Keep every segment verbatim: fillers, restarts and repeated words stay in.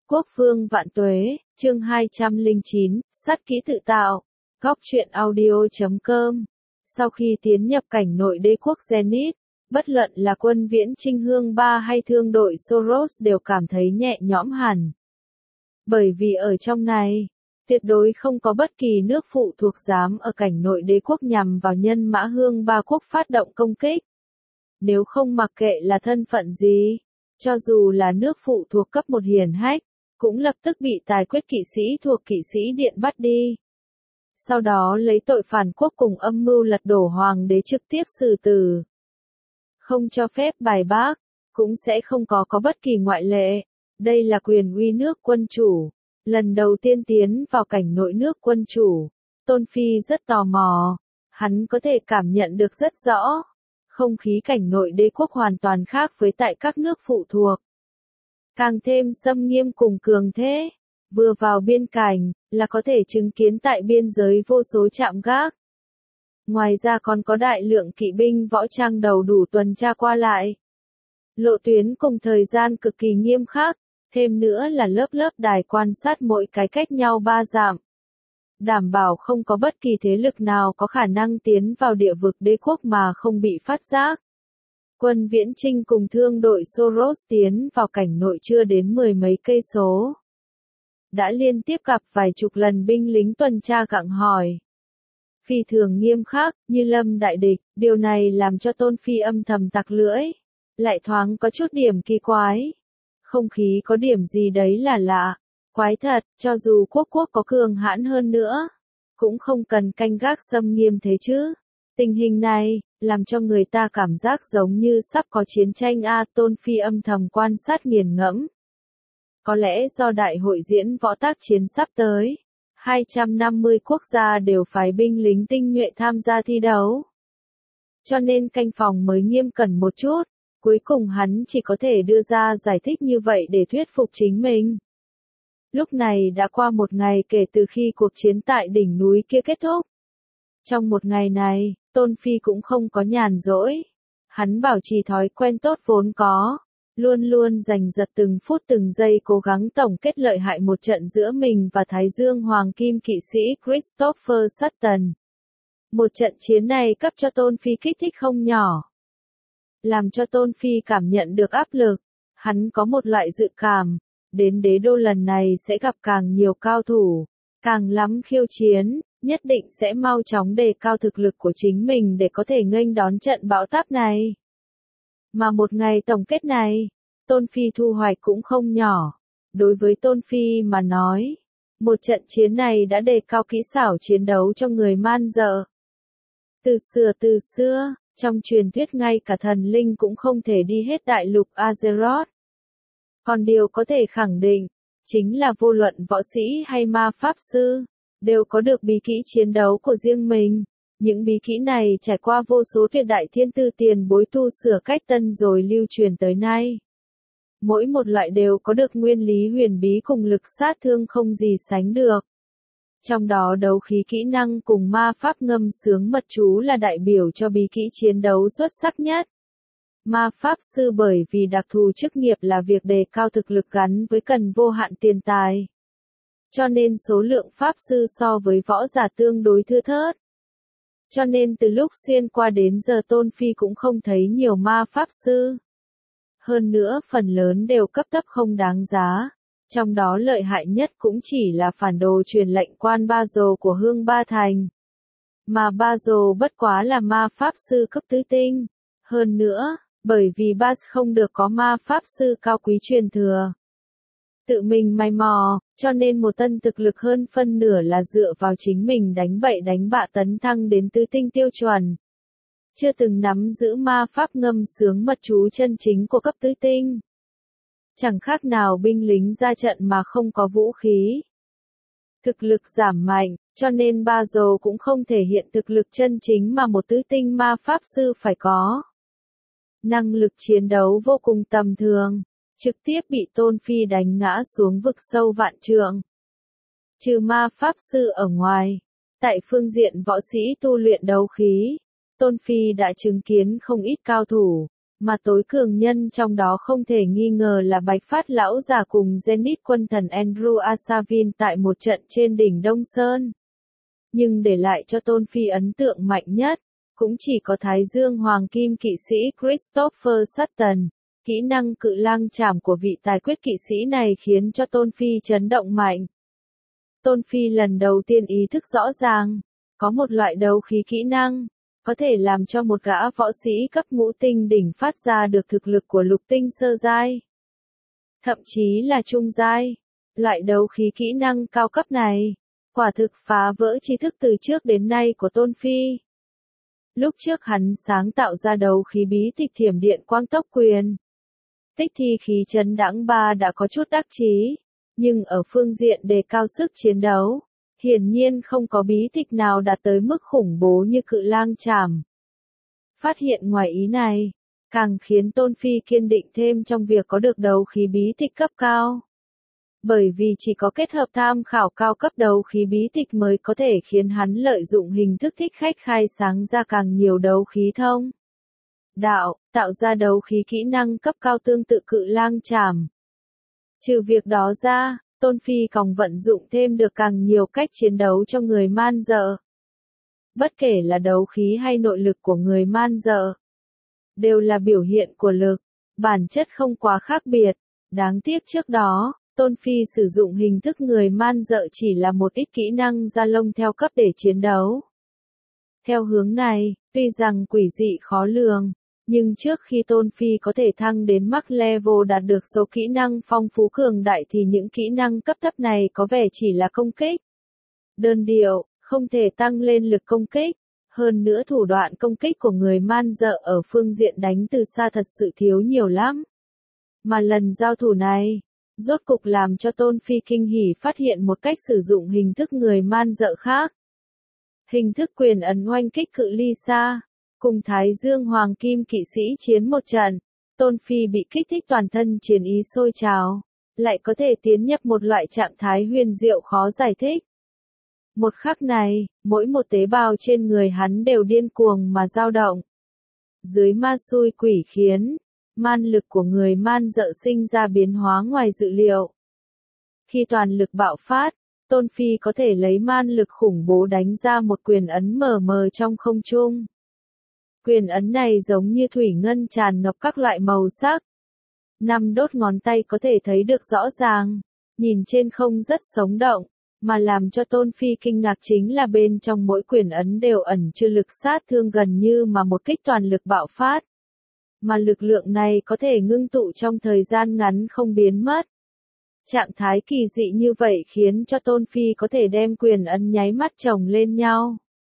Quốc vương vạn tuế, chương hai trăm lẻ chín, sát kỹ tự tạo. Góc truyện audio.com. Sau khi tiến nhập cảnh nội đế quốc Zenith, bất luận là quân viễn Trinh Hương ba hay thương đội Soros đều cảm thấy nhẹ nhõm hẳn. Bởi vì ở trong này, tuyệt đối không có bất kỳ nước phụ thuộc dám ở cảnh nội đế quốc nhằm vào nhân mã Hương ba quốc phát động công kích. Nếu không mặc kệ là thân phận gì, cho dù là nước phụ thuộc cấp một hiển hách, cũng lập tức bị tài quyết kỵ sĩ thuộc kỵ sĩ điện bắt đi. Sau đó lấy tội phản quốc cùng âm mưu lật đổ hoàng đế trực tiếp xử tử. Không cho phép bài bác, cũng sẽ không có có bất kỳ ngoại lệ. Đây là quyền uy nước quân chủ. Lần đầu tiên tiến vào cảnh nội nước quân chủ, Tôn Phi rất tò mò. Hắn có thể cảm nhận được rất rõ. Không khí cảnh nội đế quốc hoàn toàn khác với tại các nước phụ thuộc. Càng thêm xâm nghiêm cùng cường thế. Vừa vào biên cảnh, là có thể chứng kiến tại biên giới vô số trạm gác. Ngoài ra còn có đại lượng kỵ binh võ trang đầu đủ tuần tra qua lại. Lộ tuyến cùng thời gian cực kỳ nghiêm khắc, thêm nữa là lớp lớp đài quan sát mỗi cái cách nhau ba dặm. Đảm bảo không có bất kỳ thế lực nào có khả năng tiến vào địa vực đế quốc mà không bị phát giác. Quân viễn Trinh cùng thương đội Soros tiến vào cảnh nội chưa đến mười mấy cây số. Đã liên tiếp gặp vài chục lần binh lính tuần tra gặng hỏi. Phi thường nghiêm khắc, như lâm đại địch, điều này làm cho Tôn Phi âm thầm tặc lưỡi. Lại thoáng có chút điểm kỳ quái. Không khí có điểm gì đấy là lạ. Quái thật, cho dù quốc quốc có cường hãn hơn nữa, cũng không cần canh gác xâm nghiêm thế chứ. Tình hình này, làm cho người ta cảm giác giống như sắp có chiến tranh a. Tôn Phi âm thầm quan sát nghiền ngẫm. Có lẽ do đại hội diễn võ tác chiến sắp tới, hai trăm năm mươi quốc gia đều phái binh lính tinh nhuệ tham gia thi đấu. Cho nên canh phòng mới nghiêm cẩn một chút, cuối cùng hắn chỉ có thể đưa ra giải thích như vậy để thuyết phục chính mình. Lúc này đã qua một ngày kể từ khi cuộc chiến tại đỉnh núi kia kết thúc. Trong một ngày này, Tôn Phi cũng không có nhàn rỗi. Hắn bảo trì thói quen tốt vốn có. Luôn luôn giành giật từng phút từng giây cố gắng tổng kết lợi hại một trận giữa mình và Thái Dương Hoàng Kim kỵ sĩ Christopher Sutton. Một trận chiến này cấp cho Tôn Phi kích thích không nhỏ. Làm cho Tôn Phi cảm nhận được áp lực. Hắn có một loại dự cảm. Đến đế đô lần này sẽ gặp càng nhiều cao thủ. Càng lắm khiêu chiến. Nhất định sẽ mau chóng đề cao thực lực của chính mình để có thể nghênh đón trận bão táp này. Mà một ngày tổng kết này, Tôn Phi thu hoạch cũng không nhỏ. Đối với Tôn Phi mà nói, một trận chiến này đã đề cao kỹ xảo chiến đấu cho người man dợ. Từ xưa từ xưa, trong truyền thuyết ngay cả thần linh cũng không thể đi hết đại lục Azeroth. Còn điều có thể khẳng định, chính là vô luận võ sĩ hay ma pháp sư, đều có được bí kỹ chiến đấu của riêng mình. Những bí kỹ này trải qua vô số tuyệt đại thiên tư tiền bối tu sửa cách tân rồi lưu truyền tới nay. Mỗi một loại đều có được nguyên lý huyền bí cùng lực sát thương không gì sánh được. Trong đó đấu khí kỹ năng cùng ma pháp ngâm sướng mật chú là đại biểu cho bí kỹ chiến đấu xuất sắc nhất. Ma pháp sư bởi vì đặc thù chức nghiệp là việc đề cao thực lực gắn với cần vô hạn tiền tài. Cho nên số lượng pháp sư so với võ giả tương đối thưa thớt. Cho nên từ lúc xuyên qua đến giờ Tôn Phi cũng không thấy nhiều ma pháp sư. Hơn nữa phần lớn đều cấp thấp không đáng giá. Trong đó lợi hại nhất cũng chỉ là phản đồ truyền lệnh quan Ba Dồ của Hương Ba Thành. Mà Ba Dồ bất quá là ma pháp sư cấp tứ tinh. Hơn nữa, bởi vì Bas không được có ma pháp sư cao quý truyền thừa. Tự mình mày mò, cho nên một tân thực lực hơn phân nửa là dựa vào chính mình đánh bậy đánh bạ tấn thăng đến tứ tinh tiêu chuẩn. Chưa từng nắm giữ ma pháp ngâm sướng mật chú chân chính của cấp tứ tinh. Chẳng khác nào binh lính ra trận mà không có vũ khí. Thực lực giảm mạnh, cho nên Ba Dồ cũng không thể hiện thực lực chân chính mà một tứ tinh ma pháp sư phải có. Năng lực chiến đấu vô cùng tầm thường. Trực tiếp bị Tôn Phi đánh ngã xuống vực sâu vạn trượng. Trừ ma pháp sư ở ngoài, tại phương diện võ sĩ tu luyện đấu khí, Tôn Phi đã chứng kiến không ít cao thủ, Mà tối cường nhân trong đó không thể nghi ngờ là Bạch Phát lão già cùng Zenith quân thần Andrew Asavin tại một trận trên đỉnh Đông Sơn. Nhưng để lại cho Tôn Phi ấn tượng mạnh nhất, cũng chỉ có Thái Dương Hoàng Kim kỵ sĩ Christopher Sutton. Kỹ năng cự lang chảm của vị tài quyết kỵ sĩ này khiến cho Tôn Phi chấn động mạnh. Tôn Phi lần đầu tiên ý thức rõ ràng, có một loại đấu khí kỹ năng, có thể làm cho một gã võ sĩ cấp ngũ tinh đỉnh phát ra được thực lực của lục tinh sơ giai. Thậm chí là trung giai. Loại đấu khí kỹ năng cao cấp này, quả thực phá vỡ tri thức từ trước đến nay của Tôn Phi. Lúc trước hắn sáng tạo ra đấu khí bí tịch thiểm điện quang tốc quyền. Tích thi khí chấn đãng ba đã có chút đắc chí, nhưng ở phương diện đề cao sức chiến đấu, hiển nhiên không có bí tịch nào đạt tới mức khủng bố như cự lang chảm. Phát hiện ngoài ý này, càng khiến Tôn Phi kiên định thêm trong việc có được đấu khí bí tịch cấp cao. Bởi vì chỉ có kết hợp tham khảo cao cấp đấu khí bí tịch mới có thể khiến hắn lợi dụng hình thức thích khách khai sáng ra càng nhiều đấu khí thông đạo, tạo ra đấu khí kỹ năng cấp cao tương tự cự lang chảm. Trừ việc đó ra, Tôn Phi còn vận dụng thêm được càng nhiều cách chiến đấu cho người man dợ. Bất kể là đấu khí hay nội lực của người man dợ, đều là biểu hiện của lực, bản chất không quá khác biệt. Đáng tiếc trước đó, Tôn Phi sử dụng hình thức người man dợ chỉ là một ít kỹ năng da lông theo cấp để chiến đấu. Theo hướng này, tuy rằng quỷ dị khó lường, nhưng trước khi Tôn Phi có thể thăng đến max level đạt được số kỹ năng phong phú cường đại thì những kỹ năng cấp thấp này có vẻ chỉ là công kích đơn điệu, không thể tăng lên lực công kích. Hơn nữa thủ đoạn công kích của người man dợ ở phương diện đánh từ xa thật sự thiếu nhiều lắm. Mà lần giao thủ này, rốt cục làm cho Tôn Phi kinh hỉ phát hiện một cách sử dụng hình thức người man dợ khác. Hình thức quyền ấn oanh kích cự ly xa. Cùng Thái Dương Hoàng Kim kỵ sĩ chiến một trận, Tôn Phi bị kích thích toàn thân chiến ý sôi trào, lại có thể tiến nhập một loại trạng thái huyền diệu khó giải thích. Một khắc này, mỗi một tế bào trên người hắn đều điên cuồng mà dao động. Dưới ma xui quỷ khiến, man lực của người man dợ sinh ra biến hóa ngoài dự liệu. Khi toàn lực bạo phát, Tôn Phi có thể lấy man lực khủng bố đánh ra một quyền ấn mờ mờ trong không trung. Quyền ấn này giống như thủy ngân tràn ngập các loại màu sắc. Năm đốt ngón tay có thể thấy được rõ ràng, nhìn trên không rất sống động, mà làm cho Tôn Phi kinh ngạc chính là bên trong mỗi quyền ấn đều ẩn chứa lực sát thương gần như mà một kích toàn lực bạo phát. Mà lực lượng này có thể ngưng tụ trong thời gian ngắn không biến mất. Trạng thái kỳ dị như vậy khiến cho Tôn Phi có thể đem quyền ấn nháy mắt chồng lên nhau.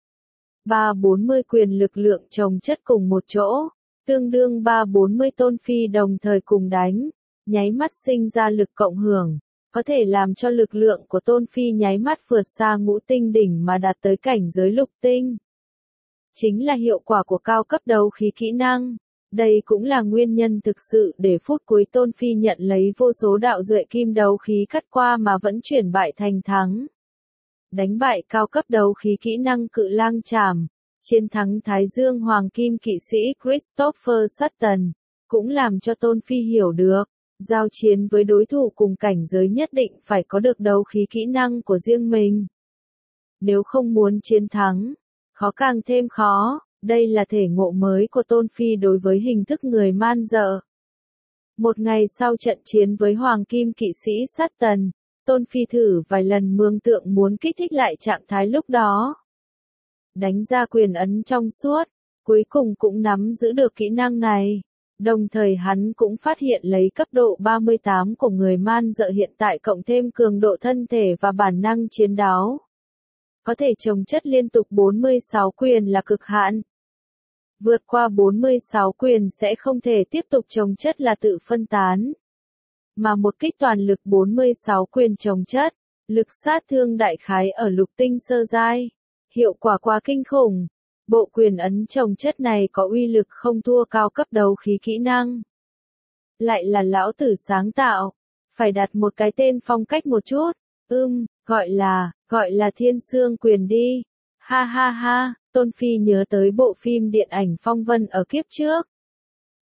ba bốn mươi quyền lực lượng chồng chất cùng một chỗ, tương đương ba bốn mươi Tôn Phi đồng thời cùng đánh, nháy mắt sinh ra lực cộng hưởng, có thể làm cho lực lượng của Tôn Phi nháy mắt vượt xa ngũ tinh đỉnh mà đạt tới cảnh giới lục tinh. Chính là hiệu quả của cao cấp đấu khí kỹ năng. Đây cũng là nguyên nhân thực sự để phút cuối Tôn Phi nhận lấy vô số đạo duệ kim đấu khí cắt qua mà vẫn chuyển bại thành thắng. Đánh bại cao cấp đấu khí kỹ năng cự lang chảm, chiến thắng Thái Dương Hoàng Kim kỵ sĩ Christopher Sutton, cũng làm cho Tôn Phi hiểu được, giao chiến với đối thủ cùng cảnh giới nhất định phải có được đấu khí kỹ năng của riêng mình. Nếu không muốn chiến thắng, khó càng thêm khó. Đây là thể ngộ mới của Tôn Phi đối với hình thức người man dợ. Một ngày sau trận chiến với Hoàng Kim kỵ sĩ Sutton, Tôn Phi thử vài lần mường tượng muốn kích thích lại trạng thái lúc đó. Đánh ra quyền ấn trong suốt, cuối cùng cũng nắm giữ được kỹ năng này. Đồng thời hắn cũng phát hiện lấy cấp độ ba mươi tám của người man dợ hiện tại cộng thêm cường độ thân thể và bản năng chiến đấu. Có thể chồng chất liên tục bốn mươi sáu quyền là cực hạn. Vượt qua bốn mươi sáu quyền sẽ không thể tiếp tục chồng chất là tự phân tán. Mà một kích toàn lực bốn mươi sáu quyền chồng chất, lực sát thương đại khái ở lục tinh sơ giai. Hiệu quả quá kinh khủng. Bộ quyền ấn chồng chất này có uy lực không thua cao cấp đấu khí kỹ năng. Lại là lão tử sáng tạo. Phải đặt một cái tên phong cách một chút. Ưm, gọi là, gọi là thiên sương quyền đi. Ha ha ha, Tôn Phi nhớ tới bộ phim điện ảnh Phong Vân ở kiếp trước.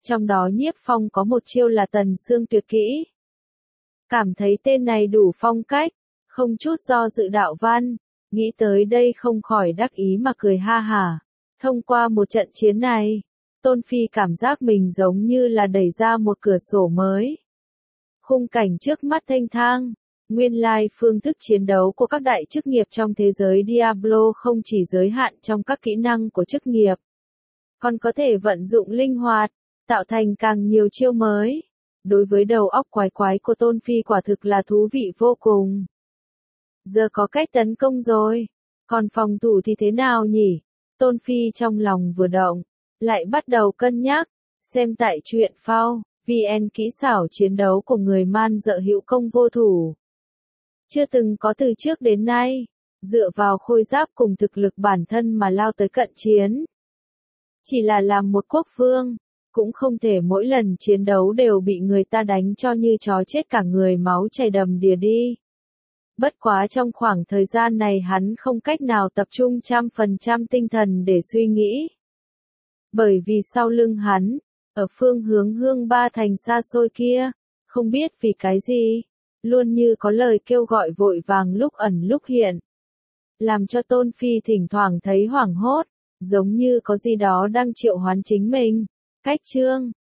Trong đó Nhiếp Phong có một chiêu là Tần Xương tuyệt kỹ. Cảm thấy tên này đủ phong cách, không chút do dự đạo văn, nghĩ tới đây không khỏi đắc ý mà cười ha hả. Thông qua một trận chiến này, Tôn Phi cảm giác mình giống như là đẩy ra một cửa sổ mới. Khung cảnh trước mắt thênh thang, nguyên lai phương thức chiến đấu của các đại chức nghiệp trong thế giới Diablo không chỉ giới hạn trong các kỹ năng của chức nghiệp, còn có thể vận dụng linh hoạt, tạo thành càng nhiều chiêu mới. Đối với đầu óc quái quái của Tôn Phi quả thực là thú vị vô cùng. Giờ có cách tấn công rồi, còn phòng thủ thì thế nào nhỉ? Tôn Phi trong lòng vừa động, lại bắt đầu cân nhắc, xem tại truyện phao, vn kỹ xảo chiến đấu của người man dợ hữu công vô thủ. Chưa từng có từ trước đến nay, dựa vào khôi giáp cùng thực lực bản thân mà lao tới cận chiến. Chỉ là làm một quốc vương, cũng không thể mỗi lần chiến đấu đều bị người ta đánh cho như chó chết cả người máu chảy đầm đìa đi. Bất quá trong khoảng thời gian này hắn không cách nào tập trung trăm phần trăm tinh thần để suy nghĩ. Bởi vì sau lưng hắn, ở phương hướng hương ba thành xa xôi kia, không biết vì cái gì, luôn như có lời kêu gọi vội vàng lúc ẩn lúc hiện. Làm cho Tôn Phi thỉnh thoảng thấy hoảng hốt, giống như có gì đó đang triệu hoán chính mình. Cách chương